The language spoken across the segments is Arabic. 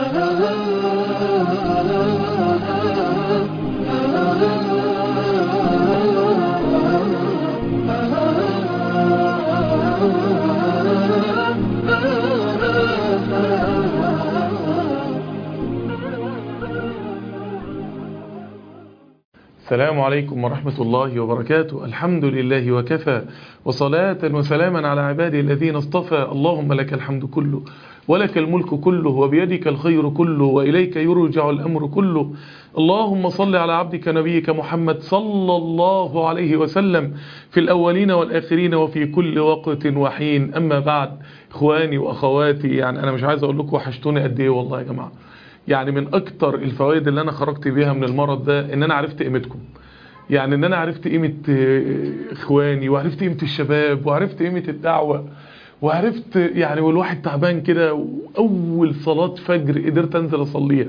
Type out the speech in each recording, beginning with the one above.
السلام عليكم ورحمة الله وبركاته. الحمد لله وكفى، وصلاة وسلاما على عباده الذين اصطفى. اللهم لك الحمد كله ولك الملك كله وبيدك الخير كله وإليك يرجع الأمر كله. اللهم صل على عبدك نبيك محمد صلى الله عليه وسلم في الأولين والآخرين وفي كل وقت وحين. أما بعد، إخواني وأخواتي، يعني أنا مش عايز أقول لكم وحشتوني قد إيه والله يا جماعة. يعني من اكتر الفوائد اللي انا خرجت بيها من المرض ده ان انا عرفت قيمتكم، يعني ان انا عرفت قيمة اخواني، وعرفت قيمة الشباب، وعرفت قيمة الدعوة، وعرفت يعني والواحد تعبان كده، واول صلاة فجر قدرت انزل اصليها.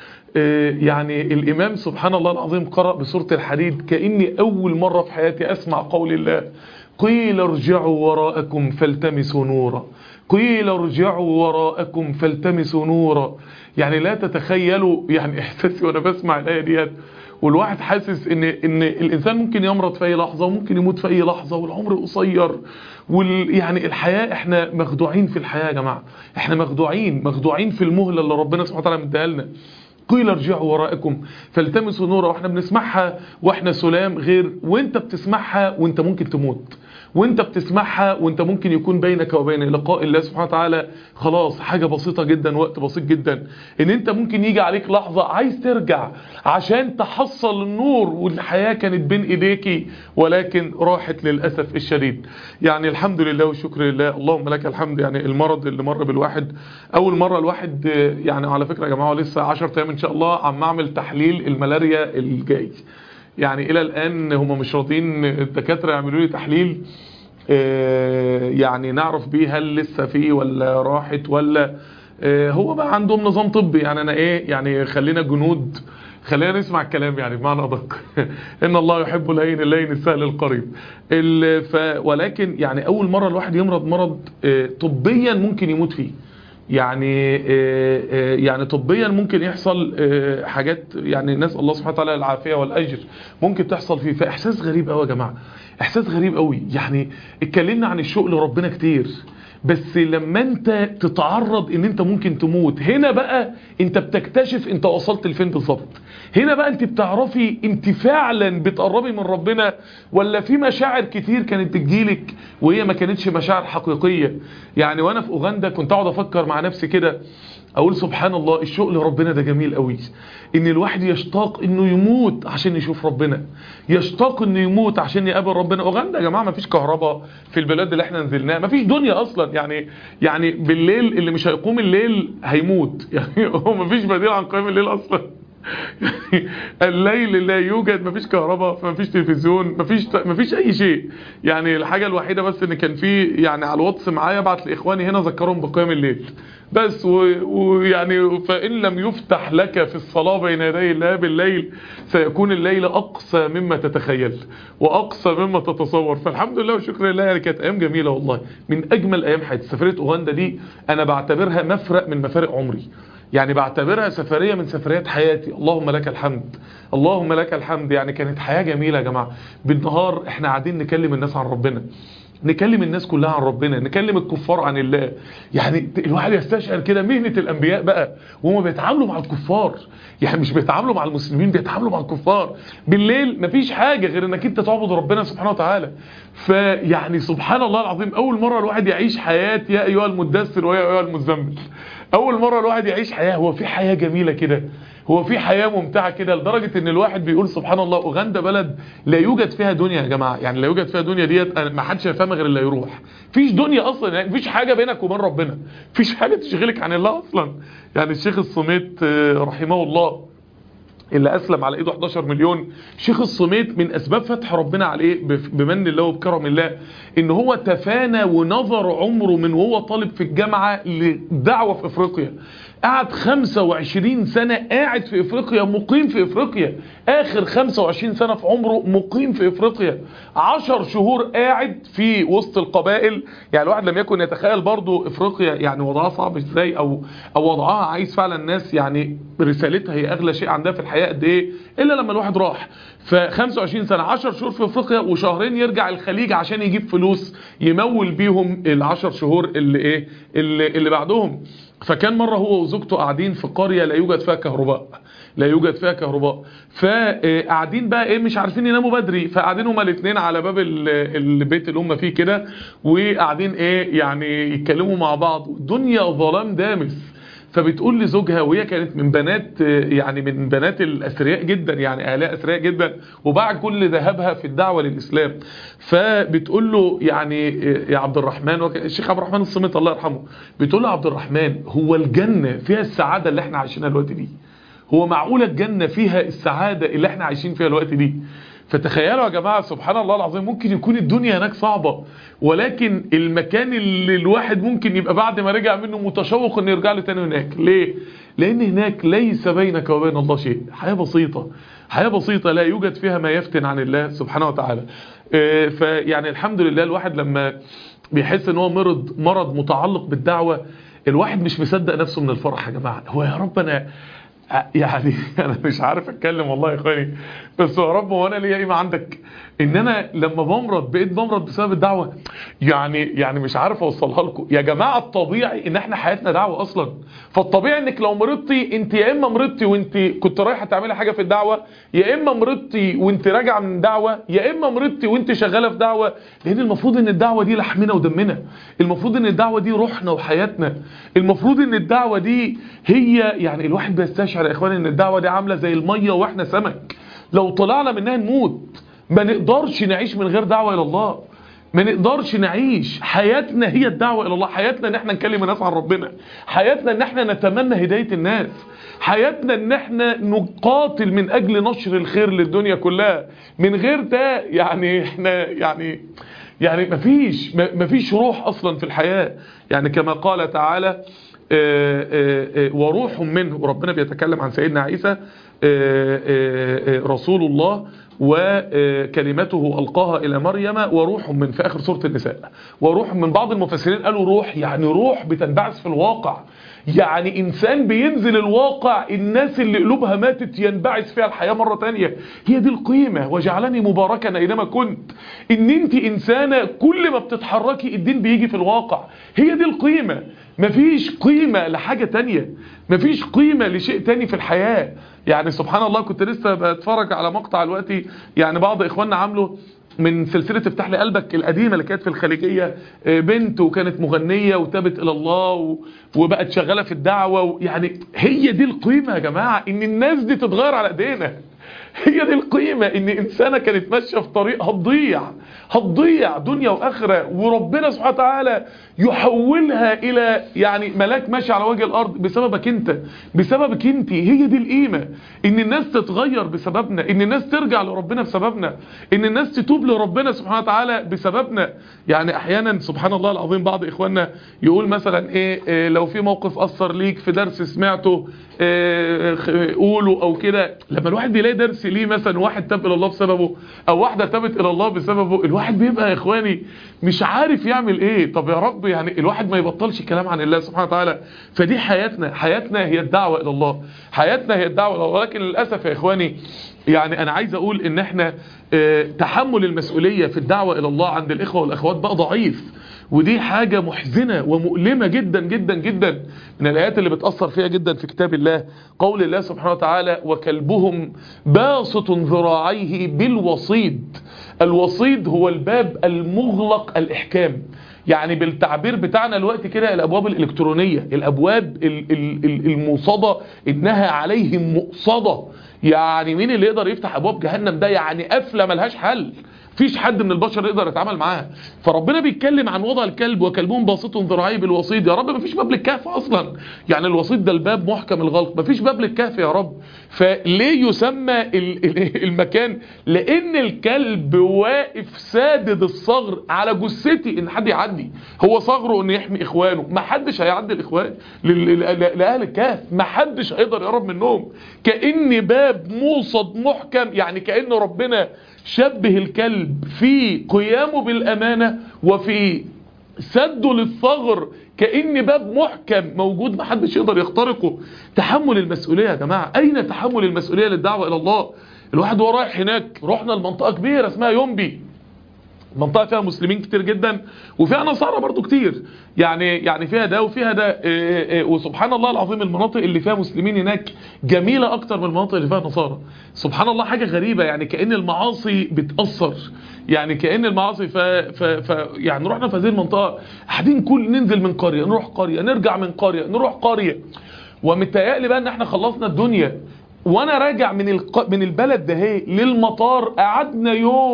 يعني الامام سبحان الله العظيم قرأ بسورة الحديد كأني اول مرة في حياتي اسمع قول الله: قيل ارجعوا وراءكم فالتمسوا نورا، قيل ارجعوا وراءكم فالتمسوا نورا. يعني لا تتخيلوا يعني احساسي وانا بسمع الايه ديت، والواحد حاسس ان الانسان ممكن يمرض في اي لحظه، وممكن يموت في اي لحظه، والعمر قصير، يعني الحياه، احنا مخدوعين في الحياه يا جماعه، احنا مخدوعين في المهله اللي ربنا سبحانه وتعالى مديها لنا. قيل ارجعوا وراءكم فالتمسوا نورا، واحنا بنسمعها واحنا سلام، غير وانت بتسمعها وانت ممكن تموت، وانت بتسمعها وانت ممكن يكون بينك وبين لقاء الله سبحانه وتعالى خلاص حاجة بسيطة جدا، وقت بسيط جدا، ان انت ممكن يجي عليك لحظة عايز ترجع عشان تحصل النور، والحياة كانت بين ايديكي ولكن راحت للأسف الشديد. يعني الحمد لله والشكر لله، اللهم لك الحمد. يعني المرض اللي مر بالواحد اول مرة الواحد، يعني على فكرة يا جماعة لسه 10 ايام ان شاء الله عم اعمل تحليل الملاريا الجاي. يعني الى الان هم مش راضيين الدكاتره يعملوا لي تحليل يعني نعرف بيه هل لسه فيه ولا راحت، ولا هو بقى عندهم نظام طبي. يعني انا ايه، يعني خلينا جنود، خلينا نسمع الكلام يعني بمعنى ادق. ان الله يحب اللين اللين السهل القريب. ولكن يعني اول مره الواحد يمرض مرض طبيا ممكن يموت فيه، يعني طبيا ممكن يحصل حاجات، يعني نسأل الله سبحانه وتعالى العافية والأجر، ممكن تحصل فيه. فإحساس غريب قوي يا جماعة، إحساس غريب قوي. يعني اتكلمنا عن الشوق لربنا كتير، بس لما انت تتعرض ان انت ممكن تموت، هنا بقى انت بتكتشف انت وصلت لفين بالظبط. هنا بقى انت بتعرفي انت فعلا بتقربي من ربنا، ولا في مشاعر كتير كانت بتجيلك وهي ما كانتش مشاعر حقيقية. يعني وانا في اوغندا كنت اقعد افكر مع نفسي كده، اقول سبحان الله الشوق لربنا ده جميل قوي. ان الواحد يشتاق انه يموت عشان يشوف ربنا، يشتاق انه يموت عشان يقابل ربنا. اوغندا يا جماعه ما فيش كهرباء في البلاد اللي احنا نزلناها، ما فيش دنيا اصلا. يعني بالليل اللي مش هيقوم الليل هيموت. يعني هو ما فيش بديل عن قيام الليل اصلا. الليل لا يوجد، مفيش كهرباء، مفيش تلفزيون، مفيش اي شيء. يعني الحاجة الوحيدة بس ان كان في يعني على الواتس معايا ابعت لاخواني هنا ذكرهم بقيام الليل بس. ويعني فان لم يفتح لك في الصلاة بين يدي الله بالليل سيكون الليل اقصى مما تتخيل واقصى مما تتصور. فالحمد لله وشكر لله، يعني كانت ايام جميلة والله، من اجمل ايام حياتي. سفرية اوغندا دي انا بعتبرها مفرق من مفارق عمري، يعني بعتبرها سفرية من سفريات حياتي. اللهم لك الحمد، اللهم لك الحمد. يعني كانت حياة جميلة يا جماعة. بالنهار احنا قاعدين نكلم الناس عن ربنا، نكلم الناس كلها عن ربنا، نكلم الكفار عن الله. يعني الواحد يستشعر كده مهنة الانبياء بقى وهم بيتعاملوا مع الكفار، يعني مش بيتعاملوا مع المسلمين، بيتعاملوا مع الكفار. بالليل مفيش حاجة غير انك انت تعبد ربنا سبحانه وتعالى. فيعني سبحان الله العظيم اول مرة الواحد يعيش حياة يا ايها المدثر ويا ايها المزمل. اول مرة الواحد يعيش حياة، هو في حياة جميلة كده، هو في حياة ممتعة كده، لدرجة ان الواحد بيقول سبحان الله اوغندا بلد لا يوجد فيها دنيا يا جماعة. يعني لا يوجد فيها دنيا ديت ما حدش يفهمها غير اللي يروح. فيش دنيا اصلا، يعني مفيش حاجة بينك وبين ربنا، مفيش حاجة تشغلك عن الله اصلا. يعني الشيخ الصميت رحمه الله اللي اسلم على ايده 11 مليون، شيخ الصميت من اسباب فتح ربنا عليه بمن الله وبكرم الله ان هو تفانى ونظر عمره من وهو طالب في الجامعة لدعوة في افريقيا. قعد 25 سنة قاعد في افريقيا، مقيم في افريقيا، اخر 25 سنة في عمره مقيم في افريقيا. 10 شهور قاعد في وسط القبائل. يعني الواحد لم يكن يتخيل برضو افريقيا يعني وضعها صعب ازاي، او وضعها عايز فعلا الناس يعني رسالتها هي اغلى شيء عندها في الحياة قد ايه، الا لما الواحد راح. ف 25 سنة 10 شهور في افريقيا، وشهرين يرجع الخليج عشان يجيب فلوس يمول بيهم ال10 شهور اللي ايه اللي بعدهم. فكان مرة هو وزوجته قاعدين في قرية لا يوجد فيها كهرباء، لا يوجد فيها كهرباء. فقاعدين بقى ايه مش عارفين يناموا بدري، فقاعدين هما الاثنين على باب البيت اللي هما فيه كده، وقاعدين ايه يعني يتكلموا مع بعض، والدنيا ظلام دامس. فبتقول لزوجها، وهي كانت من بنات يعني من بنات الاثرياء جدا، يعني اهلها اثرياء جدا، وباع كل ذهبها في الدعوه للاسلام. فبتقول له يعني يا عبد الرحمن، الشيخ عبد الرحمن الصمت الله يرحمه، بتقول له عبد الرحمن هو الجنه فيها السعاده اللي احنا عايشينها الوقت دي؟ هو معقوله الجنه فيها السعاده اللي احنا عايشين فيها الوقت دي؟ فتخيلوا يا جماعة سبحان الله العظيم، ممكن يكون الدنيا هناك صعبة، ولكن المكان اللي الواحد ممكن يبقى بعد ما رجع منه متشوق انه يرجع له تاني هناك. ليه؟ لان هناك ليس بينك وبين الله شيء، حياة بسيطة، حياة بسيطة لا يوجد فيها ما يفتن عن الله سبحانه وتعالى. فيعني الحمد لله الواحد لما بيحس ان هو مرض متعلق بالدعوة، الواحد مش مصدق نفسه من الفرح. يا جماعة هو يا رب انا يعني انا مش عارف اتكلم والله يا اخواني، بس يا رب وانا ليا قيمه عندك ان انا لما بقيت بمرض بسبب الدعوه. يعني مش عارف اوصلها لكم يا جماعه. الطبيعي ان احنا حياتنا دعوه اصلا، فالطبيعي انك لو مرضتي انت، يا اما مرضتي وانت كنت رايحه تعملي حاجه في الدعوه، يا اما مرضتي وانت راجعه من دعوه، يا اما مرضتي وانت شغاله في دعوه. لان المفروض ان الدعوه دي لحمنا ودمنا، المفروض ان الدعوه دي روحنا وحياتنا، المفروض ان الدعوه دي هي يعني الواحد بيستشعر يا اخواني ان الدعوه دي عامله زي الميه واحنا سمك، لو طلعنا منها نموت. ما نقدرش نعيش من غير دعوه الى الله، ما نقدرش نعيش. حياتنا هي الدعوه الى الله، حياتنا ان احنا نكلم الناس عن ربنا، حياتنا ان احنا نتمنى هدايه الناس، حياتنا ان احنا نقاتل من اجل نشر الخير للدنيا كلها. من غير ده يعني احنا يعني مفيش روح اصلا في الحياه. يعني كما قال تعالى وروح منه، وربنا بيتكلم عن سيدنا عيسى رسول الله وكلمته ألقاها إلى مريم وروح من، في آخر سورة النساء. وروح من، بعض المفسرين قالوا روح يعني روح بتنبعث في الواقع، يعني إنسان بينزل الواقع، الناس اللي قلوبها ماتت ينبعث فيها الحياة مرة تانية. هي دي القيمة، وجعلني مباركا أينما كنت، إن أنت إنسانة كل ما بتتحركي الدين بيجي في الواقع. هي دي القيمة، مفيش قيمة لحاجة تانية، مفيش قيمة لشيء تاني في الحياة. يعني سبحان الله كنت لسه بتفرج على مقطع دلوقتي، يعني بعض إخواننا عملوا من سلسلة افتح لي قلبك القديمة اللي كانت في الخليجية، بنت وكانت مغنية وتابت إلى الله وبقت شغالة في الدعوة. يعني هي دي القيمة يا جماعة، إن الناس دي تتغير على ايدينا. هي دي القيمة، ان انسانة كانت ماشية في طريق هتضيع دنيا واخرة، وربنا سبحانه وتعالى يحولها الى يعني ملاك ماشي على وجه الارض بسببك انت، بسببك انت. هي دي القيمة، ان الناس تتغير بسببنا، ان الناس ترجع لربنا بسببنا، ان الناس تتوب لربنا سبحانه وتعالى بسببنا. يعني احيانا سبحان الله العظيم بعض اخواننا يقول مثلا ايه لو في موقف اثر ليك في درس سمعته قوله او كده. لما الواحد بيلاقي درس ليه مثلا واحد تاب الى الله بسببه، او واحدة تابت الى الله بسببه، الواحد بيبقى يا اخواني مش عارف يعمل ايه. طب يا رب يعني الواحد ما يبطلش كلام عن الله سبحانه وتعالى. فدي حياتنا هي الدعوة الى الله، حياتنا هي الدعوة الى الله. ولكن للأسف يا اخواني يعني انا عايز اقول ان احنا تحمل المسؤولية في الدعوة الى الله عند الاخوة والاخوات بقى ضعيف، ودي حاجة محزنة ومؤلمة جدا جدا جدا. من الآيات اللي بتأثر فيها جدا في كتاب الله قول الله سبحانه وتعالى وكلبهم باسط ذراعيه بالوصيد. الوصيد هو الباب المغلق الإحكام، يعني بالتعبير بتاعنا الوقت كده الأبواب الإلكترونية، الأبواب الموصدة إنها عليهم مؤصدة. يعني مين اللي يقدر يفتح أبواب جهنم ده؟ يعني قفلة ملهاش حل، مفيش حد من البشر يقدر يتعامل معاها. فربنا بيتكلم عن وضع الكلب وكلبهم باسط ذراعيه بالوصيد. يا رب مفيش باب للكهف اصلا، يعني الوصيد ده الباب محكم الغلق، مفيش باب للكهف يا رب. فليه يسمى المكان؟ لان الكلب واقف سادد الصغر على جثتي ان حد يعدي. هو صغره ان يحمي اخوانه، ما حدش هيعدي الاخوان لاهل الكهف، ما حدش هيقدر يقرب منهم. كأن باب موصد محكم، يعني كأن ربنا شبه الكلب في قيامه بالامانه وفي سده للثغر، كأن باب محكم موجود محدش يقدر يخترقه. تحمل المسؤولية يا جماعة، أين تحمل المسؤولية للدعوة إلى الله؟ الواحد وهو رايح هناك، رحنا لمنطقة كبيرة اسمها يومبي، منطقة فيها مسلمين كتير جدا وفيها نصارى برضو كتير، يعني فيها ده وفيها ده. وسبحان الله العظيم المناطق اللي فيها مسلمين هناك جميلة اكتر من المناطق اللي فيها نصارى. سبحان الله حاجة غريبة، يعني كأن المعاصي بتأثر، يعني كأن المعاصي يعني رحنا في هذه المنطقة قاعدين ننزل من قرية نروح قرية، نرجع من قرية نروح قرية، ومتهيألي بقى ان احنا خلصنا الدنيا. وانا راجع من البلد ده للمطار قعدنا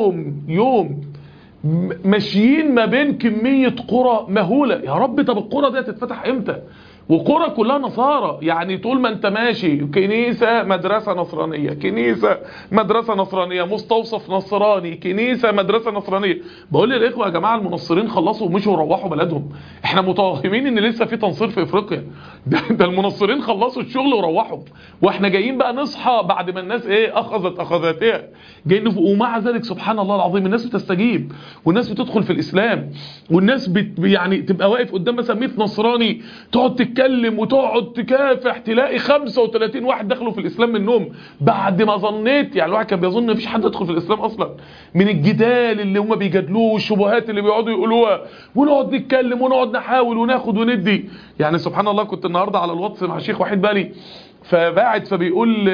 يوم ماشيين ما بين كمية قرى مهولة. يا رب طب القرى دي هتتفتح امتى؟ وقرى كلها نصارى، يعني طول ما انت ماشي كنيسة مدرسة نصرانية، كنيسة مدرسة نصرانية، مستوصف نصراني، كنيسة مدرسة نصرانية. بقول للإخوة يا جماعة المنصرين خلصوا ومشوا وروحوا بلدهم، احنا متوهمين ان لسه في تنصير في افريقيا. ده المنصرين خلصوا الشغل وروحوا، واحنا جايين بقى نصحى بعد ما الناس اخذت اخذاتها، جايين ومع ذلك سبحان الله العظيم الناس بتستجيب والناس بتدخل في الاسلام، والناس يعني تبقى واقف قدام مثلا 100 نصراني تقعد تتكلم وتقعد تكافح، تلاقي 35 واحد دخلوا في الاسلام منهم بعد ما ظنيت، يعني الواحد كان بيظن مفيش حد يدخل في الاسلام اصلا من الجدال اللي هم بيجادلوه والشبهات اللي بيقعدوا يقولوها، ونقعد نتكلم ونقعد نحاول وناخد وندي. يعني سبحان الله كنت النهارده على الواتس مع شيخ وحيد بالي فباعت فبيقول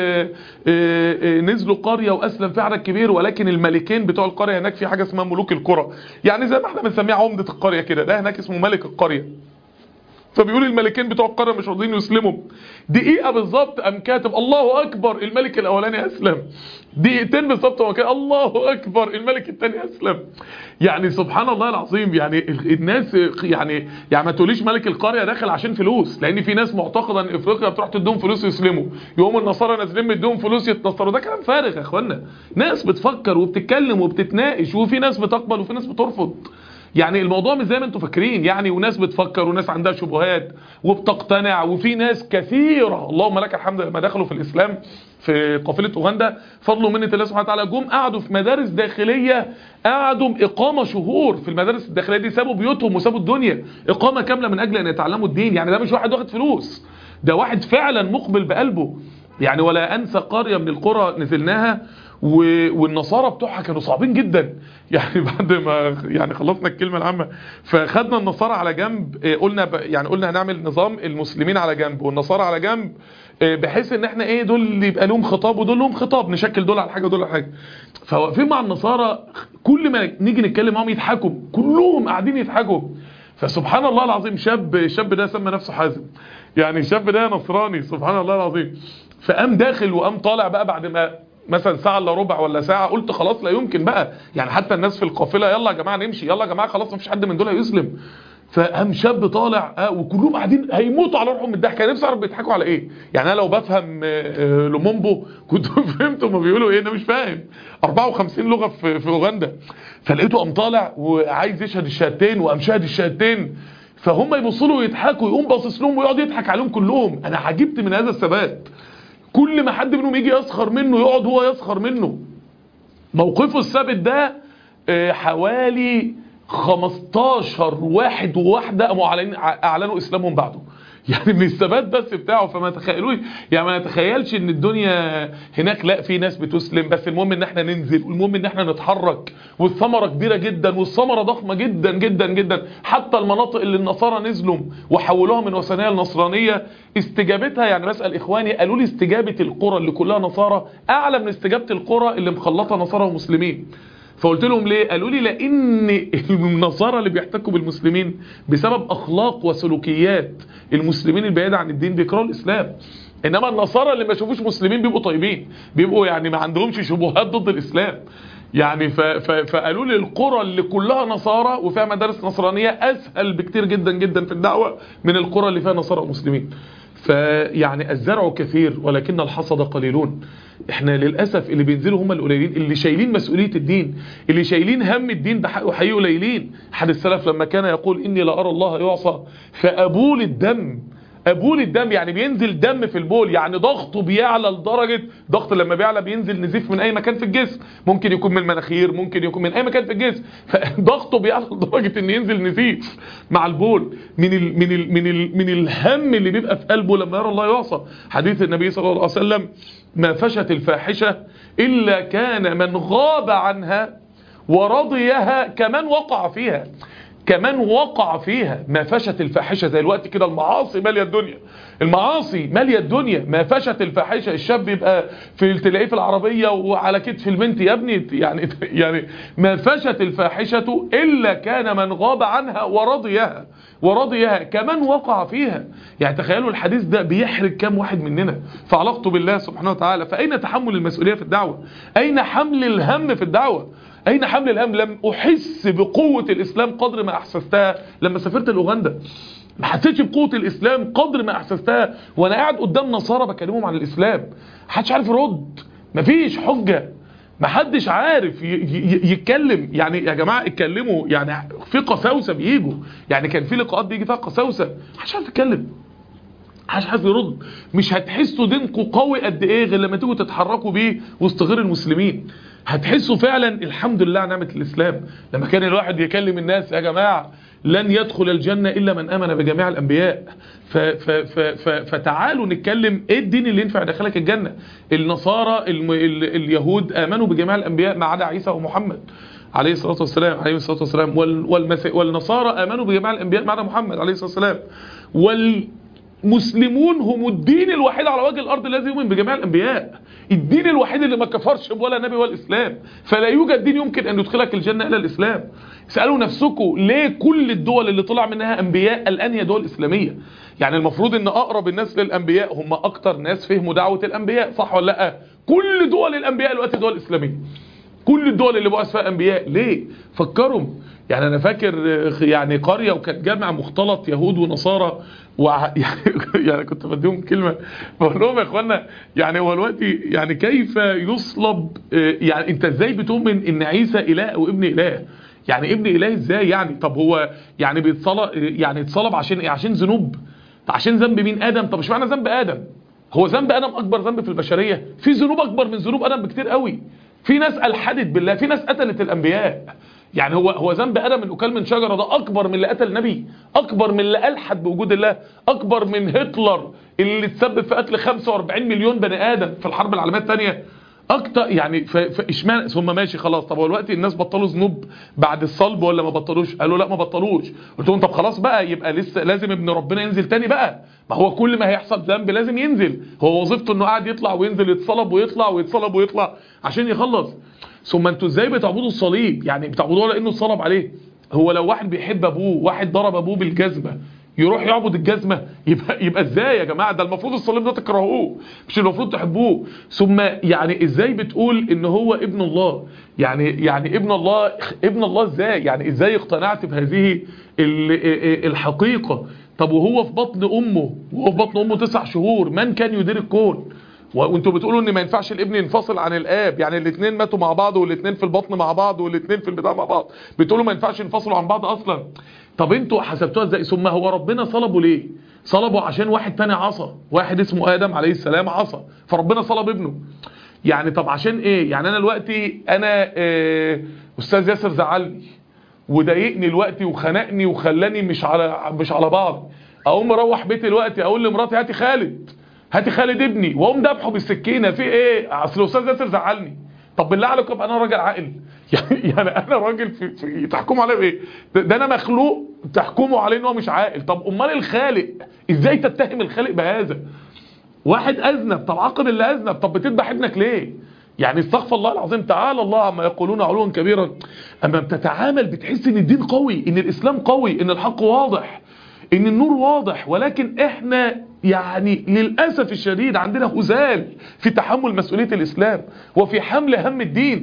نزلوا قرية وأسلم في عدد كبير، ولكن الملكين بتوع القرية هناك في حاجة اسمها ملوك القرى، يعني زي ما احنا بنسميها عمدة القرية كده، ده هناك اسمه ملك القرية. فبيقول الملكين بتوع القرية مش راضيين يسلموا. دقيقة بالظبط قام كاتب الله أكبر الملك الأولاني أسلم، دقيقتين بالظبط هو كان الله أكبر الملك الثاني أسلم. يعني سبحان الله العظيم، يعني الناس يعني ما تقوليش ملك القرية داخل عشان فلوس، لأن في ناس معتقدة إن إفريقيا بتروح تديهم فلوس يسلموا، يقوم النصارى نازلين مديهم فلوس يتنصروا. ده كلام فارغ يا إخوانا، ناس بتفكر وبتتكلم وبتتناقش، وفي ناس بتقبل وفي ناس بترفض. يعني الموضوع مش زي ما انتم فاكرين، يعني وناس بتفكر وناس عندها شبهات وبتقتنع، وفي ناس كثيرة اللهم لك الحمد لما دخلوا في الإسلام في قافلة أوغندا فضل ومنة الله سبحانه وتعالى، جم قعدوا في مدارس داخلية، قعدوا إقامة شهور في المدارس الداخلية دي، سابوا بيوتهم وسابوا الدنيا، إقامة كاملة من أجل أن يتعلموا الدين. يعني ده مش واحد واخد فلوس، ده واحد فعلا مقبل بقلبه. يعني ولا أنسى قرية من القرى نزلناها والنصارى بتوعها كانوا صعبين جدا، يعني بعد ما يعني خلصنا الكلمة العامة فخدنا النصارى على جنب، قلنا هنعمل نظام المسلمين على جنب والنصارى على جنب، بحيث ان احنا دول اللي يبقى لهم خطاب ودول لهم خطاب، نشكل دول على حاجة ودول على حاجة. فواقفين مع النصارى كل ما نيجي نتكلم معاهم يضحكوا، كلهم قاعدين يضحكوا. فسبحان الله العظيم الشاب ده سمى نفسه حازم، يعني الشاب ده نصراني سبحان الله العظيم. فقام داخل وقام طالع بقى بعد ما مثلا ساعة الا ربع ولا ساعة، قلت خلاص لا يمكن بقى، يعني حتى الناس في القافلة يلا يا جماعة نمشي، يلا يا جماعة خلاص مفيش حد من دول هيسلم. فقام شاب طالع وكلهم قاعدين هيموتوا على روحهم من الضحك. انا نفسي اعرف بيضحكوا على ايه، يعني انا لو بفهم لومومبو كنت فهمت هما بيقولوا ايه، انا مش فاهم 54 لغة في اوغندا. فلقيته قام طالع وعايز يشهد الشهادتين وقام شاهد الشهادتين، فهم يبصوا له ويضحكوا، يقوم باصص لهم ويقعد يضحك عليهم كلهم. انا عجبت من هذا الثبات، كل ما حد منهم يجي يسخر منه يقعد هو يسخر منه. موقفه الثابت ده حوالي 15 واحد وواحدة قاموا اعلنوا اسلامهم بعده، يعني من الثبات بس بتاعه. فما تخيلوش، يعني ما نتخيلش ان الدنيا هناك لا في ناس بتسلم، بس المهم ان احنا ننزل والمهم ان احنا نتحرك، والثمرة كبيرة جدا والثمرة ضخمة جدا جدا جدا. حتى المناطق اللي النصارى نزلوا وحولوها من وثنية لنصرانية استجابتها، يعني بسأل اخواني قالوا لي استجابة القرى اللي كلها نصارى اعلى من استجابة القرى اللي مخلطة نصارى ومسلمين. فقلت لهم ليه؟ قالوا لي لان النصارى اللي بيحتكوا بالمسلمين بسبب اخلاق وسلوكيات المسلمين البعيدة عن الدين بيكرهوا الاسلام، انما النصارى اللي ما يشوفوش مسلمين بيبقوا طيبين، بيبقوا يعني ما عندهمش شبهات ضد الاسلام. يعني فقالوا لي القرى اللي كلها نصارى وفيها مدارس نصرانية اسهل بكتير جدا جدا في الدعوة من القرى اللي فيها نصارى ومسلمين. فيعني الزرع كثير ولكن الحصد قليلون. احنا للأسف اللي بينزلوا هم القليلين، اللي شايلين مسؤولية الدين، اللي شايلين هم الدين بحقه حقيقي قليلين. أحد السلف لما كان يقول إني لأرى الله يعصى فأبول الدم. أبول الدم يعني بينزل دم في البول، يعني ضغطه بيعلى لدرجة ضغط لما بيعلى بينزل نزيف من أي مكان في الجسم، ممكن يكون من المناخير، ممكن يكون من أي مكان في الجسم، فضغطه بيعلى لدرجة إن ينزل نزيف مع البول من الهم اللي بيبقى في قلبه لما يرى الله يعصى. حديث النبي صلى الله عليه وسلم: ما فشت الفاحشة إلا كان من غاب عنها ورضيها كمن وقع فيها. كمان وقع فيها. ما فشت الفاحشة زي الوقت كده المعاصي مالية الدنيا، المعاصي مالية الدنيا. ما فشت الفاحشة، الشاب يبقى تلاقيه في العربية وعلى كتف البنت يا ابني يعني ما فشت الفاحشة إلا كان من غاب عنها ورضيها كمان وقع فيها. يعني تخيلوا الحديث ده بيحرج كام واحد مننا في علاقته بالله سبحانه وتعالى. فأين تحمل المسؤولية في الدعوة؟ أين حمل الهم في الدعوة؟ أين حمل الهم؟ لم أحس بقوة الإسلام قدر ما أحسستها لما سافرت لأوغندا. ما حسيتش بقوة الإسلام قدر ما أحسستها وأنا قاعد قدام نصارى بكلمهم عن الإسلام. محدش عارف يرد، مفيش حجة، محدش عارف يتكلم. يعني يا جماعة اتكلموا، يعني في قساوسة بيجوا، يعني كان في لقاءات بيجي فيها قساوسة، محدش عارف يتكلم، محدش عارف يرد. مش هتحسوا دينكم قوي قد ايه غير لما تيجوا تتحركوا بيه وسط غير المسلمين. هتحسوا فعلا الحمد لله على نعمة الإسلام. لما كان الواحد يكلم الناس: يا جماعة لن يدخل الجنة إلا من آمن بجميع الأنبياء، فتعالوا نتكلم ايه الدين اللي ينفع يدخلك الجنة. النصارى اليهود آمنوا بجميع الأنبياء ما عدا عيسى ومحمد عليه الصلاة والسلام، والنصارى آمنوا بجميع الأنبياء ما عدا محمد عليه الصلاة والسلام. مسلمون هم الدين الوحيد على وجه الأرض الذي يؤمن بجميع الأنبياء، الدين الوحيد اللي ما كفرش ولا نبي ولا إسلام. فلا يوجد دين يمكن أن يدخلك الجنة إلا الإسلام. اسألوا نفسكم ليه كل الدول اللي طلع منها أنبياء الآن هي دول إسلامية؟ يعني المفروض أن أقرب الناس للأنبياء هم أكتر ناس فهموا دعوة الأنبياء، صح ولا لا؟ كل دول الأنبياء الوقت دول إسلامية، كل الدول اللي بعث فيها أنبياء. ليه؟ فكروا. يعني أنا فاكر يعني قرية وكانت جامع مختلط يهود ونصارى يعني كنت بديهم كلمة بقول لهم: يا اخوانا يعني هو دلوقتي يعني كيف يصلب، يعني انت ازاي بتؤمن ان عيسى اله او ابن اله؟ يعني ابن اله ازاي يعني؟ طب هو يعني بيتصلب، يعني اتصلب عشان ايه؟ عشان ذنوب؟ عشان ذنب مين؟ ادم. طب اشمعنى ذنب ادم؟ هو ذنب ادم اكبر ذنب في البشرية؟ في ذنوب اكبر من ذنوب ادم بكتير قوي. في ناس الحدت بالله، في ناس قتلت الانبياء. يعني هو ذنب ادم انه كل من شجره ده اكبر من اللي قتل النبي، اكبر من اللي الحد بوجود الله، اكبر من هتلر اللي تسبب في قتل 45 مليون بني ادم في الحرب العالميه الثانيه اكتر. يعني اشمعنى ثم ماشي خلاص. طب هو دلوقتي الناس بطلوا ذنوب بعد الصلب ولا ما بطلوش؟ قالوا لا ما بطلوش. قلت لهم طب خلاص بقى، يبقى لسه لازم ابن ربنا ينزل تاني بقى. ما هو كل ما هيحصل ذنب لازم ينزل، هو وظيفته انه قاعد يطلع وينزل، يتصلب ويطلع ويتصلب ويطلع عشان يخلص. ثم انتوا ازاي بتعبدوا الصليب؟ يعني بتعبدوه لانه اتصلب عليه. هو لو واحد بيحب ابوه، واحد ضرب ابوه بالجزمه، يروح يعبد الجزمة؟ يبقى ازاي يا جماعة؟ ده المفروض الصليب ده تكرهوه، مش المفروض تحبوه. ثم يعني ازاي بتقول ان هو ابن الله؟ يعني ابن الله ازاي؟ يعني ازاي اقتنعت بهذه الحقيقة؟ طب وهو في بطن امه 9 شهور، من كان يدير الكون؟ وانتوا بتقولوا ان ما ينفعش الابن ينفصل عن الاب، يعني الاثنين ماتوا مع بعض والاثنين في البطن مع بعض والاثنين في البتاع مع بعض، بتقولوا ما ينفعش ينفصلوا عن بعض اصلا. طب انتوا حسبتوها ازاي؟ ثم هو ربنا صلبه ليه؟ صلبه عشان واحد تاني عصى، واحد اسمه ادم عليه السلام عصى، فربنا صلب ابنه. يعني طب عشان ايه؟ يعني انا دلوقتي انا استاذ ياسر زعلني وضايقني دلوقتي وخنقني وخلاني مش على بعض، اقوم مروح بيتي دلوقتي اقول لمراتي هاتي خالد ابني، واقوم دبحه بالسكينه في ايه؟ اصل الاستاذ ياسر زعلني. طب بالله عليكم ابقى انا راجل عاقل؟ يعني انا راجل في تحكموا عليه بايه؟ ده انا مخلوق تحكموا عليه ان هو مش عاقل. طب امال الخالق ازاي تتهم الخالق بهذا؟ واحد اذنب، طب عاقب اللي اذنب. طب بتذبح ابنك ليه؟ يعني استغفر الله العظيم، تعالى الله عما يقولون علوا كبيرا. اما بتتعامل بتحس ان الدين قوي، ان الاسلام قوي، ان الحق واضح، ان النور واضح. ولكن احنا يعني للأسف الشديد عندنا هزال في تحمل مسؤولية الإسلام وفي حمل هم الدين.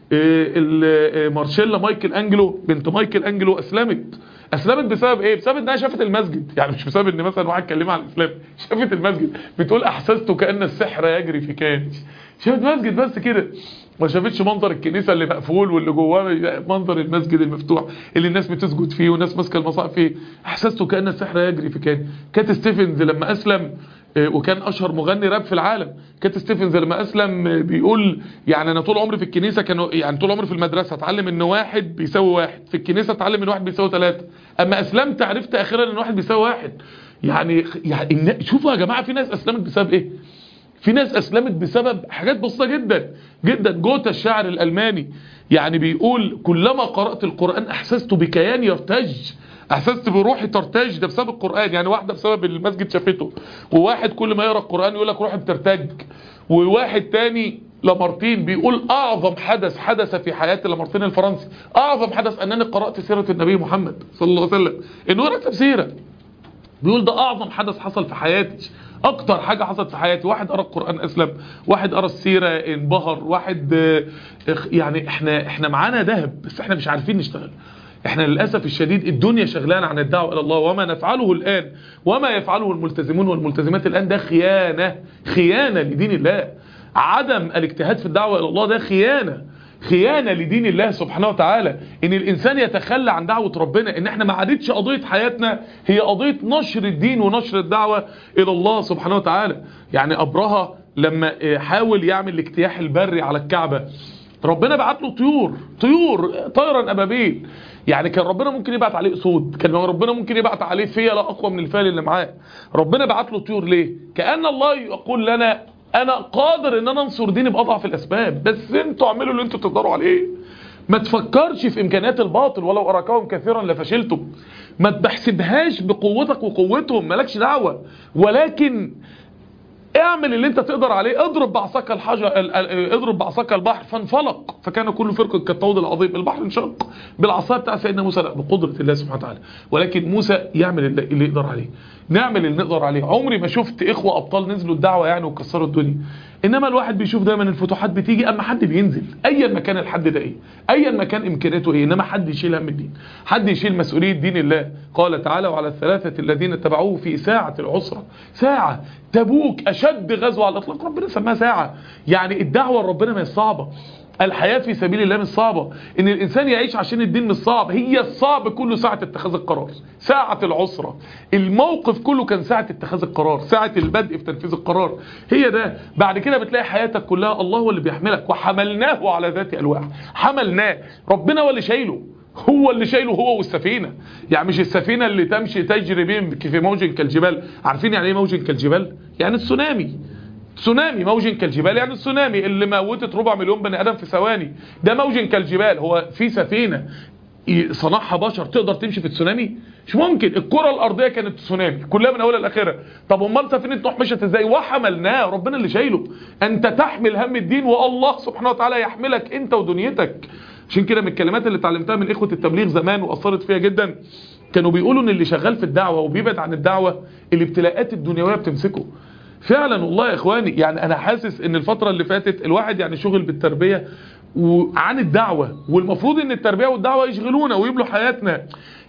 مارشيلا مايكل انجلو بنت مايكل انجلو اسلمت بسبب ايه؟ بسبب انها شافت المسجد، يعني مش بسبب ان مثلا واحد كلمها عن الاسلام، شافت المسجد. بتقول احسست كأن السحر يجري في كياني. شافت مسجد بس كده، ما شافتش منظر الكنيسه اللي مقفول واللي جواه منظر المسجد المفتوح اللي الناس بتسجد فيه والناس ماسكه المصاحف فيه. احسست كأن السحر يجري في كياني. كات ستيفنز لما اسلم، وكان اشهر مغني راب في العالم، كات ستيفنز لما اسلم بيقول يعني انا طول عمري في الكنيسه كانوا، يعني طول عمري في المدرسه اتعلم ان واحد بيساوي واحد، في الكنيسه اتعلم ان واحد بيساوي ثلاثة، اما اسلمت عرفت اخيرا ان واحد بيساوي واحد. يعني شوفوا يا جماعه، في ناس اسلمت بسبب ايه؟ في ناس اسلمت بسبب حاجات بسيطه جدا جدا. جوتا الشاعر الالماني يعني بيقول كلما قرأت القرآن احسست بكيان يرتج، احسست بروحي ترتج، ده بسبب القرآن. يعني واحدة بسبب المسجد شافته، وواحد كل ما يقرأ القرآن يقول لك روحي بترتج. وواحد تاني لامارتين بيقول اعظم حدث في حياة لامارتين الفرنسي، اعظم حدث انني قرأت سيرة النبي محمد صلى الله عليه وسلم، انه رتب سيرة. بيقول ده اعظم حدث حصل في حياتي، اكتر حاجة حصلت في حياتي. واحد قرأ القرآن اسلم، واحد قرأ السيرة انبهر، واحد يعني احنا معانا ذهب بس احنا مش عارفين نشتغل. احنا للأسف الشديد الدنيا شغلانة عن الدعوة الى الله، وما نفعله الآن وما يفعله الملتزمون والملتزمات الآن ده خيانة لدين الله. عدم الاجتهاد في الدعوة الى الله ده خيانة لدين الله سبحانه وتعالى. ان الانسان يتخلى عن دعوة ربنا، ان احنا ما عادتش قضية حياتنا هي قضية نشر الدين ونشر الدعوة الى الله سبحانه وتعالى. يعني ابرهة لما حاول يعمل الاجتياح البري على الكعبة، ربنا بعت له طيور طيرا ابابيل. يعني كان ربنا ممكن يبعت عليه اسود، كان ربنا ممكن يبعت عليه فيلة اقوى من الفيل اللي معاه. ربنا بعت له طيور ليه؟ كأن الله يقول لنا انا قادر ان انا انصر ديني باضعف الاسباب، بس انتوا اعملوا اللي انتوا تقدروا عليه. ما تفكرش في امكانيات الباطل، ولو اراكهم كثيرا لفشلتم. ما تحسبهاش بقوتك وقوتهم، مالكش دعوة، ولكن اعمل اللي انت تقدر عليه. اضرب بعصاك الحجر، اضرب بعصاك البحر فانفلق فكان كل فرق كالطود العظيم. البحر انشق بالعصا بتاع سيدنا موسى، لا، بقدرة الله سبحانه وتعالى. ولكن موسى يعمل اللي يقدر عليه، نعمل اللي نقدر عليه. عمري ما شفت اخوة ابطال نزلوا الدعوة يعني وكسروا الدنيا، انما الواحد بيشوف دايما الفتوحات بتيجي اما حد بينزل، ايا ما كان الحد ده ايه، ايا ما كان امكانياته ايه، انما حد يشيل هم الدين، حد يشيل مسؤولية دين الله. قال تعالى وعلى الثلاثة الذين اتبعوه في ساعة العسرة. ساعة تبوك اشد غزوة على الاطلاق ربنا سماها ساعة. يعني الدعوة لربنا ما هي صعبة، الحياة في سبيل الله مش صعبة، ان الانسان يعيش عشان الدين مش صعب. هي الصعب كله ساعة اتخاذ القرار، ساعة العسرة. الموقف كله كان ساعة اتخاذ القرار، ساعة البدء في تنفيذ القرار، هي ده. بعد كده بتلاقي حياتك كلها الله هو اللي بيحملك. وحملناه على ذات ألواح، حملناه، ربنا هو اللي شايله، هو اللي شايله هو والسفينة. يعني مش السفينة اللي تجري بهم في موج كالجبال. عارفين يعني ايه موج كالجبال؟ يعني التسونامي. تسونامي، موج كالجبال يعني التسونامي اللي موتت 400,000 بني ادم في ثواني، ده موج كالجبال. هو في سفينة صنعها بشر تقدر تمشي في التسونامي؟ مش ممكن. الكرة الارضية كانت تسونامي كلها من اولها لاخرها. طب امال سفينة نوح مشت ازاي؟ وحملناه، ربنا اللي شايله. انت تحمل هم الدين والله سبحانه وتعالى يحملك انت ودنيتك. عشان كده من الكلمات اللي اتعلمتها من اخوة التبليغ زمان واثرت فيها جدا، كانوا بيقولوا ان اللي شغال في الدعوة وبيبعد عن الدعوة الابتلاءات الدنيوية بتمسكه. فعلا والله يا اخواني، يعني انا حاسس ان الفترة اللي فاتت الواحد يعني شغل بالتربية وعن الدعوة، والمفروض ان التربية والدعوة يشغلونا ويملوا حياتنا.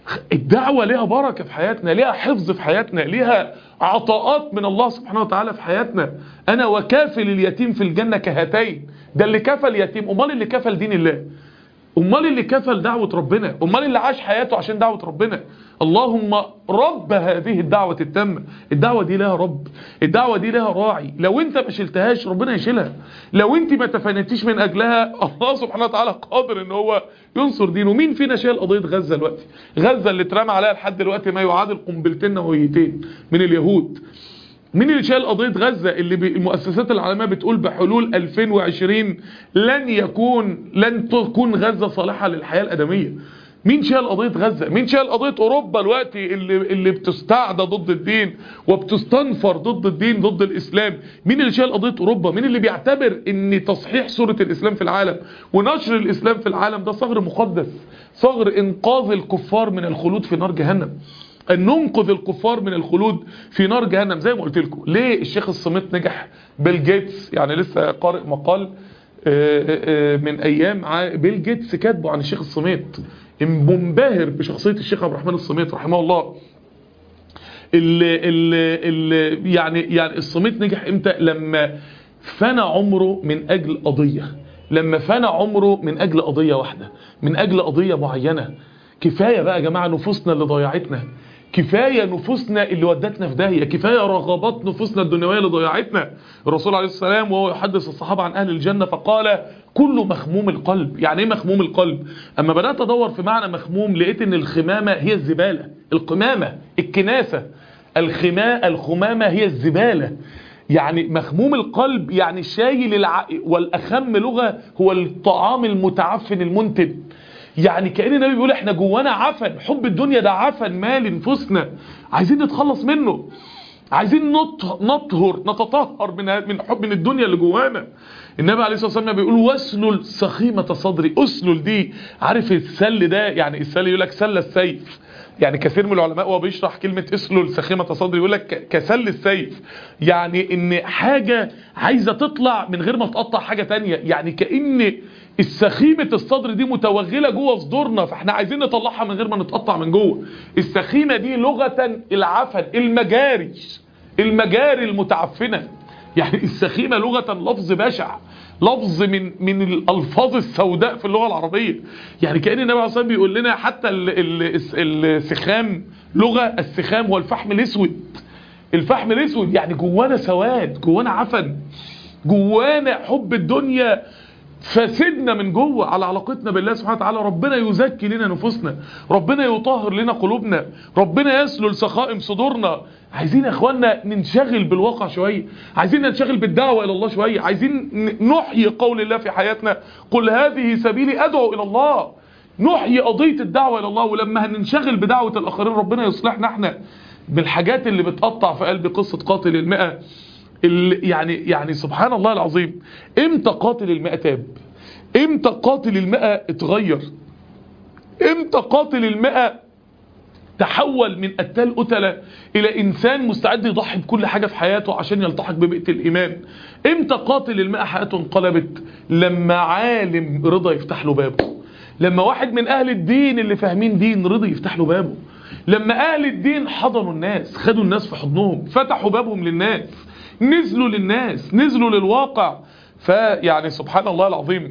الدعوة ليها بركة في حياتنا، ليها حفظ في حياتنا، ليها عطاءات من الله سبحانه وتعالى في حياتنا. انا وكافل اليتيم في الجنة كهاتين. ده اللي كفل يتيم، امال اللي كفل دين الله، امال اللي كفل دعوة ربنا، امال اللي عاش حياته عشان دعوة ربنا. اللهم رب هذه الدعوة التامة. الدعوة دي لها رب، الدعوة دي لها راعي. لو انت ما شلتهاش ربنا يشيلها، لو انت ما تفانتيش من اجلها الله سبحانه وتعالى قادر ان هو ينصر دينه. مين فينا شايل قضية غزة دلوقتي؟ غزة اللي اترمى عليها لحد دلوقتي ما يعادل قنبلتين نوويتين من اليهود. مين اللي شايل قضية غزة اللي المؤسسات العالمية بتقول بحلول 2020 لن تكون غزة صالحة للحياة الآدمية؟ مين شايل قضية غزة؟ مين شايل قضية أوروبا دلوقتي اللي بتستعدى ضد الدين وبتستنفر ضد الدين ضد الإسلام؟ مين اللي شايل قضية أوروبا؟ مين اللي بيعتبر ان تصحيح صورة الإسلام في العالم ونشر الإسلام في العالم ده ثغر مقدس، ثغر إنقاذ الكفار من الخلود في نار جهنم، ان ننقذ الكفار من الخلود في نار جهنم. زي ما قلت لكم ليه الشيخ الصميت نجح، بيل جيتس يعني لسه قارئ مقال من ايام بيل جيتس كاتبه عن الشيخ الصميت، منبهر بشخصية الشيخ عبد الرحمن الصميت رحمه الله. يعني الصميت نجح امتى؟ لما فنى عمره من اجل قضية، لما فنى عمره من اجل قضية واحدة، من اجل قضية معينة. كفاية بقى يا جماعة نفوسنا اللي ضيعتنا، كفاية نفوسنا اللي ودتنا في داهية، كفاية رغبات نفوسنا الدنيوية اللي ضيعتنا. الرسول عليه السلام وهو يحدث الصحابة عن أهل الجنة فقال كل مخموم القلب. يعني ايه مخموم القلب؟ اما بدأت ادور في معنى مخموم لقيت ان الخمامة هي الزبالة، القمامة، الكناسة، الخمامة هي الزبالة. يعني مخموم القلب يعني شايل والأخم لغة هو الطعام المتعفن المنتن. يعني كأن النبي بيقول احنا جوانا عفن، حب الدنيا ده عفن مال نفوسنا، عايزين نتخلص منه، عايزين نتطهر من الدنيا اللي جوانا. النبي عليه الصلاة والسلام بيقول واسلل سخيمة صدري. اسلل دي، عارف السل ده؟ يعني السل يقول لك سل السيف. يعني كثير من العلماء وهو بيشرح كلمة اسلل سخيمة صدري يقول لك كسل السيف، يعني ان حاجة عايزة تطلع من غير ما تقطع حاجة تانية. يعني كأن السخيمة الصدر دي متوغلة جوه صدورنا، فاحنا عايزين نطلعها من غير ما نتقطع من جوه. السخيمة دي لغة العفن، المجاري المتعفنة. يعني السخيمة لغة لفظ بشع، لفظ من الألفاظ السوداء في اللغة العربية. يعني كأن النبي عليه الصلاة والسلام بيقول لنا حتى السخام لغة، السخام هو الفحم الأسود، الفحم الأسود. يعني جوانا سواد، جوانا عفن، جوانا حب الدنيا، فسدنا من جوه على علاقتنا بالله سبحانه وتعالى. ربنا يزكي لنا نفوسنا، ربنا يطهر لنا قلوبنا، ربنا يسلل سخائم صدورنا. عايزين يا اخوانا ننشغل بالواقع شويه، عايزين ننشغل بالدعوه الى الله شويه، عايزين نحيي قول الله في حياتنا قل هذه سبيلي ادعو الى الله. نحيي قضيه الدعوه الى الله، ولما هننشغل بدعوه الاخرين ربنا يصلحنا احنا. بالحاجات اللي بتقطع في قلبي قصه قاتل المئة. يعني سبحان الله العظيم، امتى قاتل المئة تاب؟ امتى قاتل المئة اتغير؟ امتى قاتل المئة تحول من قتال قتلة الى انسان مستعد يضحي بكل حاجة في حياته عشان يلتحق ببيئة الايمان؟ امتى قاتل المئة حياته انقلبت؟ لما عالم رضى يفتح له بابه، لما واحد من اهل الدين اللي فاهمين دين رضي يفتح له بابه، لما اهل الدين حضنوا الناس، خدوا الناس في حضنهم، فتحوا بابهم للناس، نزلوا للناس، نزلوا للواقع. فيعني سبحان الله العظيم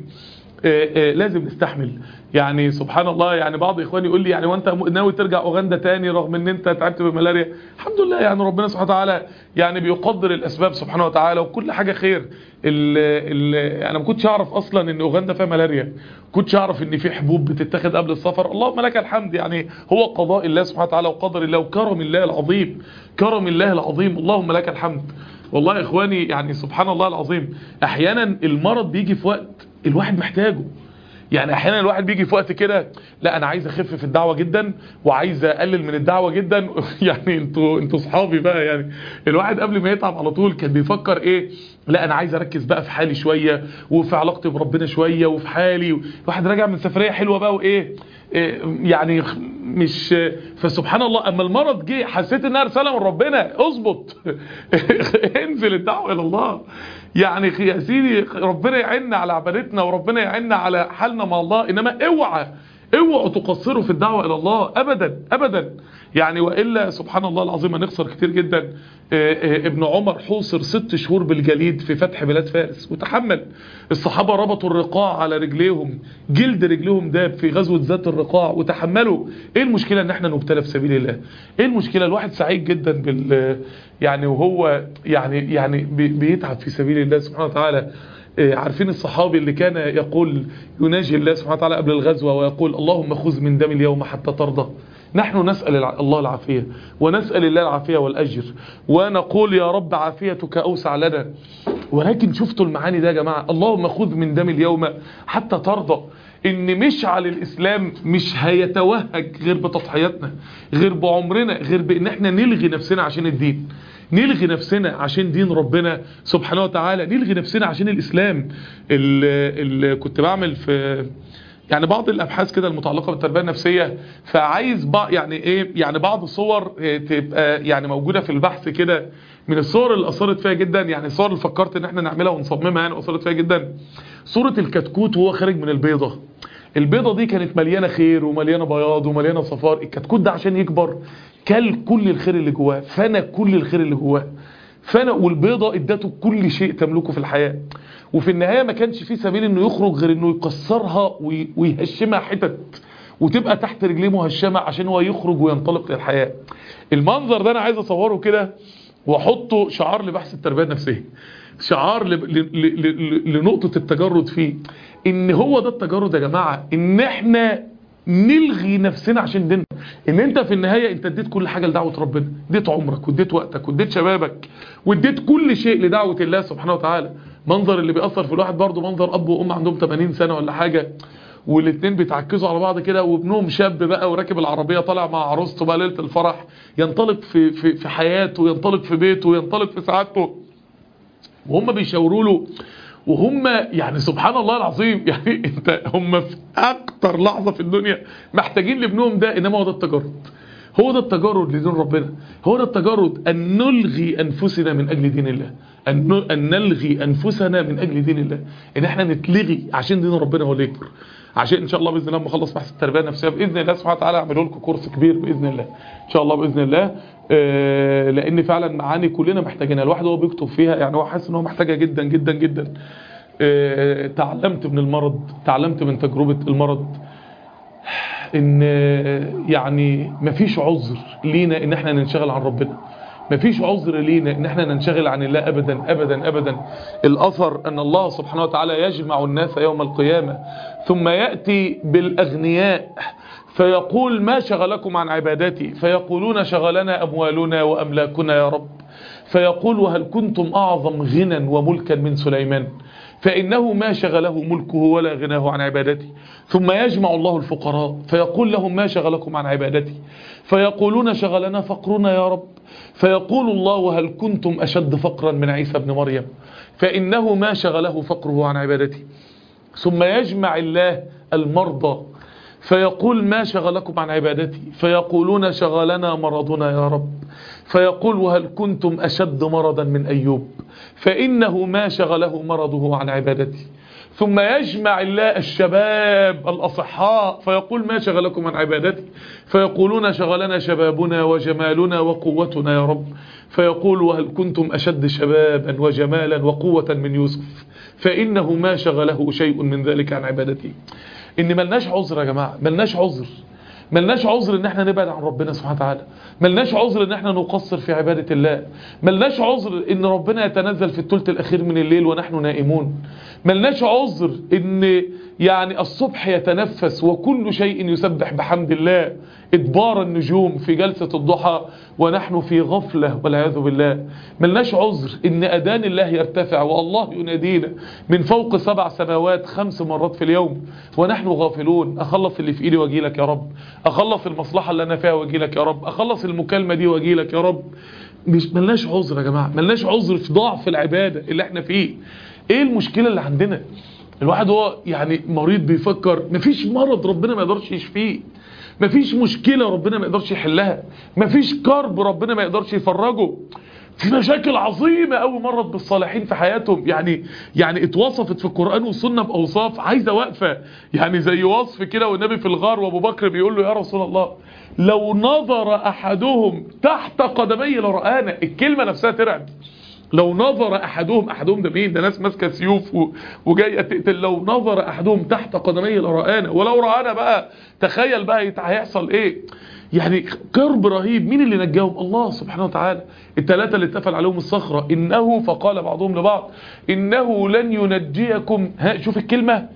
لازم نستحمل. يعني سبحان الله، يعني بعض اخواني يقول لي يعني وانت ناوي ترجع اوغندا تاني رغم ان انت تعبت بملاريا؟ الحمد لله، يعني ربنا سبحانه وتعالى يعني بيقدر الاسباب سبحانه وتعالى، وكل حاجه خير. انا ما كنتش اعرف اصلا ان اوغندا فيها ملاريا، ما كنتش اعرف ان في حبوب بتتاخد قبل السفر. اللهم لك الحمد، يعني هو قضاء الله سبحانه وتعالى وقدر الله وكرم الله العظيم، كرم الله العظيم، اللهم لك الحمد. والله يا اخواني يعني سبحان الله العظيم، احيانا المرض بيجي في وقت الواحد محتاجه. يعني احيانا الواحد بيجي في وقت كده، لا انا عايز اخف في الدعوه جدا وعايز اقلل من الدعوه جدا. يعني انتوا صحابي بقى، يعني الواحد قبل ما يتعب على طول كان بيفكر ايه؟ لا انا عايز اركز بقى في حالي شويه وفي علاقتي بربنا شويه وفي حالي. الواحد راجع من سفريه حلوه بقى وايه يعني مش. فسبحان الله اما المرض جه حسيت انها رساله من ربنا، اظبط انزل الدعوه الى الله. يعني يا سيدي ربنا يعيننا على عبادتنا وربنا يعيننا على حالنا مع الله، انما اوعوا تقصروا في الدعوه الى الله ابدا ابدا. يعني والا سبحان الله العظيم هنخسر كتير جدا. ابن عمر حوصر 6 شهور بالجليد في فتح بلاد فارس وتحمل. الصحابه ربطوا الرقاع على رجليهم، جلد رجليهم داب في غزوه ذات الرقاع وتحملوا. ايه المشكله ان احنا نبتلى في سبيل الله؟ ايه المشكله؟ الواحد سعيد جدا يعني وهو يعني بيتعب في سبيل الله سبحانه وتعالى. عارفين الصحابي اللي كان يقول يناجي الله سبحانه وتعالى قبل الغزوة ويقول اللهم خذ من دم اليوم حتى ترضى؟ نحن نسأل الله العافية ونسأل الله العافية والأجر ونقول يا رب عافيتك أوسع لنا. ولكن شفتوا المعاني ده يا جماعة؟ اللهم خذ من دم اليوم حتى ترضى. ان مشعل الاسلام مش هيتوهج غير بتضحياتنا، غير بعمرنا، غير بان احنا نلغي نفسنا عشان الدين، نلغي نفسنا عشان دين ربنا سبحانه وتعالى، نلغي نفسنا عشان الاسلام. اللي كنت بعمل في يعني بعض الابحاث كده المتعلقه بالتربيه النفسيه، فعايز يعني ايه، يعني بعض الصور تبقى يعني موجوده في البحث كده، من الصور اللي اثرت فيها جدا، يعني صور اللي فكرت ان احنا نعملها ونصممها يعني واثرت فيها جدا، صوره الكتكوت وهو خارج من البيضه. البيضه دي كانت مليانه خير ومليانه بياض ومليانه صفار. الكتكوت ده عشان يكبر كل الخير اللي جواه، فنى كل الخير اللي جواه، فنى، والبيضه ادته كل شيء تملكه في الحياه. وفي النهايه ما كانش في سبيل انه يخرج غير انه يكسرها ويهشمها حتت وتبقى تحت رجليه مهشمه عشان هو يخرج وينطلق للحياه. المنظر ده انا عايز اصوره كده واحطه شعار لبحث التربيه النفسيه، شعار لنقطه التجرد فيه، ان هو ده التجرد يا جماعه، ان احنا نلغي نفسنا عشان ديننا. ان انت في النهايه انت اديت كل حاجه لدعوه ربنا، اديت عمرك واديت وقتك واديت شبابك واديت كل شيء لدعوه الله سبحانه وتعالى. منظر اللي بيأثر في الواحد برضه منظر اب وام عندهم 80 سنه ولا حاجه، والاثنين بيتعكزوا على بعض كده، وابنهم شاب بقى وراكب العربيه طالع مع عروسته بقى ليله الفرح، ينطلق في حياته، ينطلق في بيته، ينطلق في سعادته، وهم بيشاوروا له، وهم يعني سبحان الله العظيم، يعني هم في اكتر لحظه في الدنيا محتاجين لابنهم ده. انما هو ده التجرد، هو ده التجرد لدين ربنا، هو ده التجرد، ان نلغي انفسنا من اجل دين الله، ان نلغي انفسنا من اجل دين الله، ان احنا نتلغي عشان دين ربنا هو اللي يكبر. عشان ان شاء الله باذن الله لما اخلص بحث التربيه النفسيه باذن الله سبحانه وتعالى اعمله لكم كورس كبير باذن الله ان شاء الله باذن الله. لان فعلا معاني كلنا محتاجينها، الواحد هو بيكتب فيها يعني هو حاسس ان هو محتاجها جدا جدا جدا. تعلمت من المرض، تعلمت من تجربه المرض ان يعني مفيش عذر لينا ان احنا ننشغل عن ربنا، مفيش عذر لينا ان احنا ننشغل عن الله ابدا ابدا ابدا. الاثر ان الله سبحانه وتعالى يجمع الناس يوم القيامة ثم يأتي بالاغنياء فيقول ما شغلكم عن عبادتي، فيقولون شغلنا اموالنا واملاكنا يا رب، فيقول وهل كنتم اعظم غنى وملكا من سليمان، فإنه ما شغله ملكه ولا غناه عن عبادتي. ثم يجمع الله الفقراء فيقول لهم ما شغلكم عن عبادتي، فيقولون شغلنا فقرنا يا رب، فيقول الله وهل كنتم أشد فقرا من عيسى بن مريم، فإنه ما شغله فقره عن عبادتي. ثم يجمع الله المرضى فيقول ما شغلكم عن عبادتي، فيقولون شغلنا مرضنا يا رب، فيقول وهل كنتم أشد مرضا من أيوب، فإنه ما شغله مرضه عن عبادتي. ثم يجمع الله الشباب الأصحاء فيقول ما شغلكم عن عبادتي، فيقولون شغلنا شبابنا وجمالنا وقوتنا يا رب، فيقول وهل كنتم أشد شبابا وجمالا وقوة من يوسف، فإنه ما شغله شيء من ذلك عن عبادتي. إن ملناش عذر يا جماعة، ملناش عذر، ملناش عذر ان احنا نبعد عن ربنا سبحانه وتعالى، ملناش عذر ان احنا نقصر في عبادة الله، ملناش عذر ان ربنا يتنزل في الثلث الاخير من الليل ونحن نائمون، ملناش عذر ان يعني الصبح يتنفس وكل شيء يسبح بحمد الله ادبار النجوم في جلسة الضحى ونحن في غفلة والعياذ بالله. ملناش عذر ان اذان الله يرتفع والله ينادينا من فوق 7 سماوات 5 مرات في اليوم ونحن غافلون. اخلص اللي في ايدي واجي لك يا رب، اخلص المصلحة اللي انا فيها واجي لك يا رب، اخلص المكالمة دي واجي لك يا رب. مش ملناش عذر يا جماعة، ملناش عذر في ضعف العبادة اللي احنا فيه. ايه المشكلة اللي عندنا؟ الواحد هو يعني مريض بيفكر مفيش مرض ربنا ما يقدرش يشفيه، مفيش مشكلة ربنا ما يقدرش يحلها، مفيش كرب ربنا ما يقدرش يفرجه. في مشاكل عظيمة قوي مرت بالصالحين في حياتهم، يعني اتوصفت في القرآن والسنة بأوصاف عايزة وقفة، يعني زي وصف كده والنبي في الغار وابو بكر بيقول له يا رسول الله لو نظر احدهم تحت قدمي لرآنا. الكلمة نفسها ترعب. لو نظر احدهم ده مين؟ ده ناس ماسكه سيوف وجايه تقتل. لو نظر احدهم تحت قدمي لرآنا، ولو رآنا بقى تخيل بقى هيحصل ايه. يعني قرب رهيب. مين اللي نجاهم؟ الله سبحانه وتعالى. الثلاثه اللي اتقفل عليهم الصخره، انه فقال بعضهم لبعض انه لن ينجيكم، شوف الكلمه،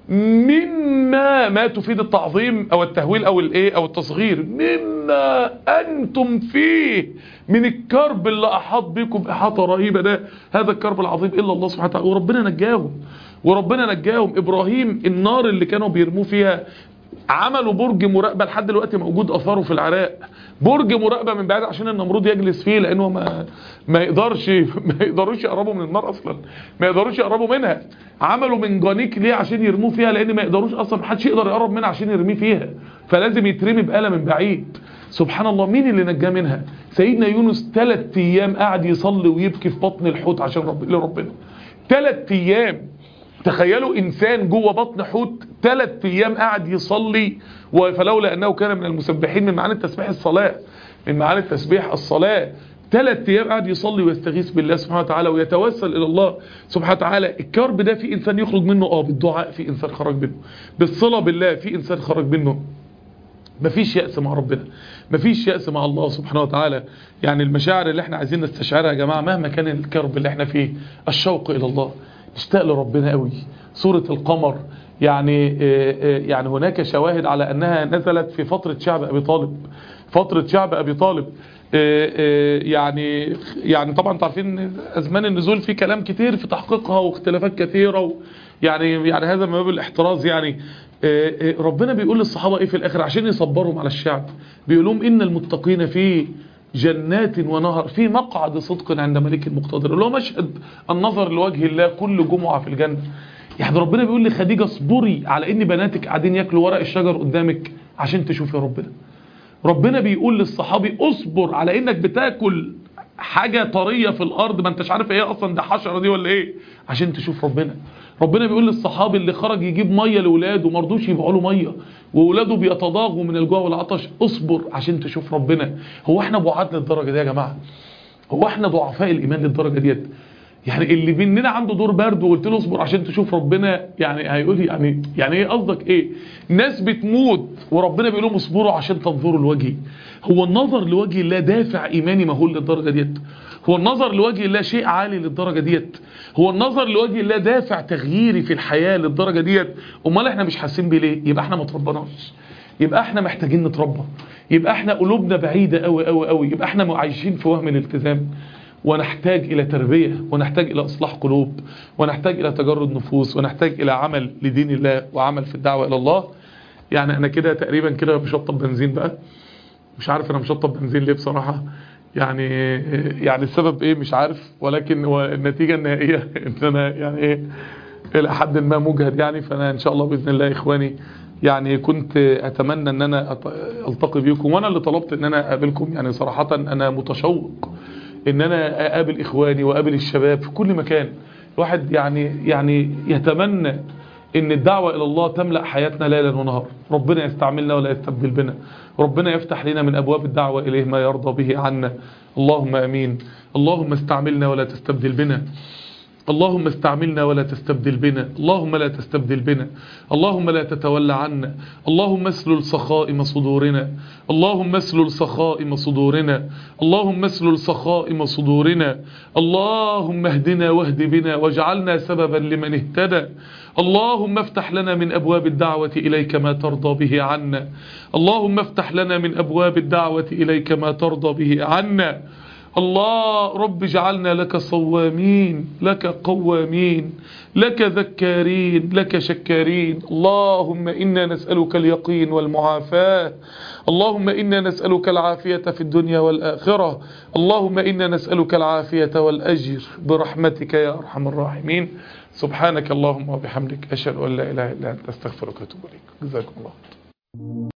مما ما تفيد التعظيم او التهويل او الايه او التصغير، مما انتم فيه من الكرب اللي احاط بكم احاطه رهيبه، ده هذا الكرب العظيم الا الله سبحانه وتعالى. وربنا نجاهم، ابراهيم النار اللي كانوا بيرموه فيها عملوا برج مراقبة لحد دلوقتي موجود اثاره في العراق، برج مراقبة من بعيد عشان النمرود يجلس فيه، لانه ما يقدروش يقربوا من النار اصلا، ما يقدروش يقربوا منها. عملوا منجنيق ليه؟ عشان يرموه فيها، لان ما يقدروش اصلا، محدش يقدر يقرب منها عشان يرميه فيها، فلازم يترمي بآلة من بعيد. سبحان الله، مين اللي نجاه منها؟ سيدنا يونس 3 ايام قاعد يصلي ويبكي في بطن الحوت عشان لربنا. 3 ايام، تخيلوا انسان جوه بطن حوت 3 ايام قاعد يصلي، فلولا انه كان من المسبحين، من معاني التسبيح الصلاة، من معاني التسبيح الصلاة. 3 ايام قاعد يصلي ويستغيث بالله سبحانه وتعالى ويتوسل الى الله سبحانه وتعالى. الكرب ده في انسان يخرج منه بالدعاء، في انسان خرج منه بالصلاة بالله، في انسان خرج منه. مفيش يأس مع ربنا، مفيش يأس مع الله سبحانه وتعالى. يعني المشاعر اللي احنا عايزين نستشعرها يا جماعة مهما كان الكرب اللي احنا فيه، الشوق الى الله، نشتاق لربنا قوي. سورة القمر يعني هناك شواهد على انها نزلت في فترة شعب ابي طالب، فترة شعب ابي طالب. يعني طبعا تعرفين ازمان النزول في كلام كتير في تحقيقها واختلافات كثيرة، يعني هذا من باب الاحتراز. يعني ربنا بيقول للصحابة ايه في الاخر عشان يصبرهم على الشعب؟ بيقول لهم ان المتقين في جنات ونهر في مقعد صدق عند ملك مقتدر، اللي هو مشهد النظر لوجه الله كل جمعة في الجنة. يعني ربنا بيقول لخديجة اصبري على ان بناتك قاعدين ياكلوا ورق الشجر قدامك عشان تشوفي ربنا. ربنا بيقول للصحابي اصبر على انك بتاكل حاجة طرية في الارض ما انتش عارف ايه اصلا، ده حشرة دي ولا ايه، عشان تشوف ربنا. ربنا بيقول للصحابي اللي خرج يجيب مية لولاده وما رضوش يبيعوا له مية وولاده بيتضاغوا من الجوع والعطش، اصبر عشان تشوف ربنا. هو احنا بعاد للدرجة دي يا جماعة؟ هو احنا ضعفاء الايمان للدرجة ديت؟ يعني اللي مننا عنده دور برد وقلت له اصبر عشان تشوف ربنا، يعني هيقول يعني ايه قصدك ايه؟ ناس بتموت وربنا بيقول لهم اصبروا عشان تنظروا لوجهي. هو النظر لوجه الله دافع ايماني مهول للدرجه ديت؟ هو النظر لوجه الله شيء عالي للدرجه ديت؟ هو النظر لوجه الله دافع تغييري في الحياه للدرجه ديت؟ امال احنا مش حاسين بيه ليه؟ يبقى احنا ما اتربناش، يبقى احنا محتاجين نتربى، يبقى احنا قلوبنا بعيده قوي قوي قوي، يبقى احنا عايشين في وهم الالتزام، ونحتاج إلى تربية، ونحتاج إلى إصلاح قلوب، ونحتاج إلى تجرد نفوس، ونحتاج إلى عمل لدين الله وعمل في الدعوة إلى الله. يعني أنا كده تقريبا كده بشطب بنزين بقى، مش عارف أنا مشطب بنزين ليه بصراحة، يعني السبب إيه مش عارف، ولكن النتيجة النهائية إن أنا يعني إيه إلى حد ما مجهد يعني. فأنا إن شاء الله بإذن الله إخواني يعني كنت أتمنى أن أنا ألتقي بيكم، وأنا اللي طلبت أن أنا أقابلكم. يعني صراحة أنا متشوق ان انا اقابل اخواني واقابل الشباب في كل مكان. الواحد يعني يتمنى ان الدعوة الى الله تملأ حياتنا ليلا ونهار، ربنا يستعملنا ولا يستبدل بنا، ربنا يفتح لنا من ابواب الدعوة اليه ما يرضى به عنا. اللهم امين. اللهم استعملنا ولا تستبدل بنا، اللهم استعملنا ولا تستبدل بنا، اللهم لا تستبدل بنا، اللهم لا تتولى عنا، اللهم اسلل سخائم صدورنا، اللهم اسلل سخائم صدورنا، اللهم اسلل سخائم صدورنا، اللهم اهدنا واهد بنا واجعلنا سببا لمن اهتدى. اللهم افتح لنا من أبواب الدعوة إليك ما ترضى به عنا، اللهم افتح لنا من أبواب الدعوة إليك ما ترضى به عنا. الله رب اجعلنا لك صوامين، لك قوامين، لك ذكارين، لك شكارين. اللهم إنا نسألك اليقين والمعافاة، اللهم إنا نسألك العافية في الدنيا والآخرة، اللهم إنا نسألك العافية والأجر برحمتك يا أرحم الراحمين. سبحانك اللهم وبحمدك أشهد أن لا إله إلا أنت أستغفرك وأتوب إليك. جزاكم الله.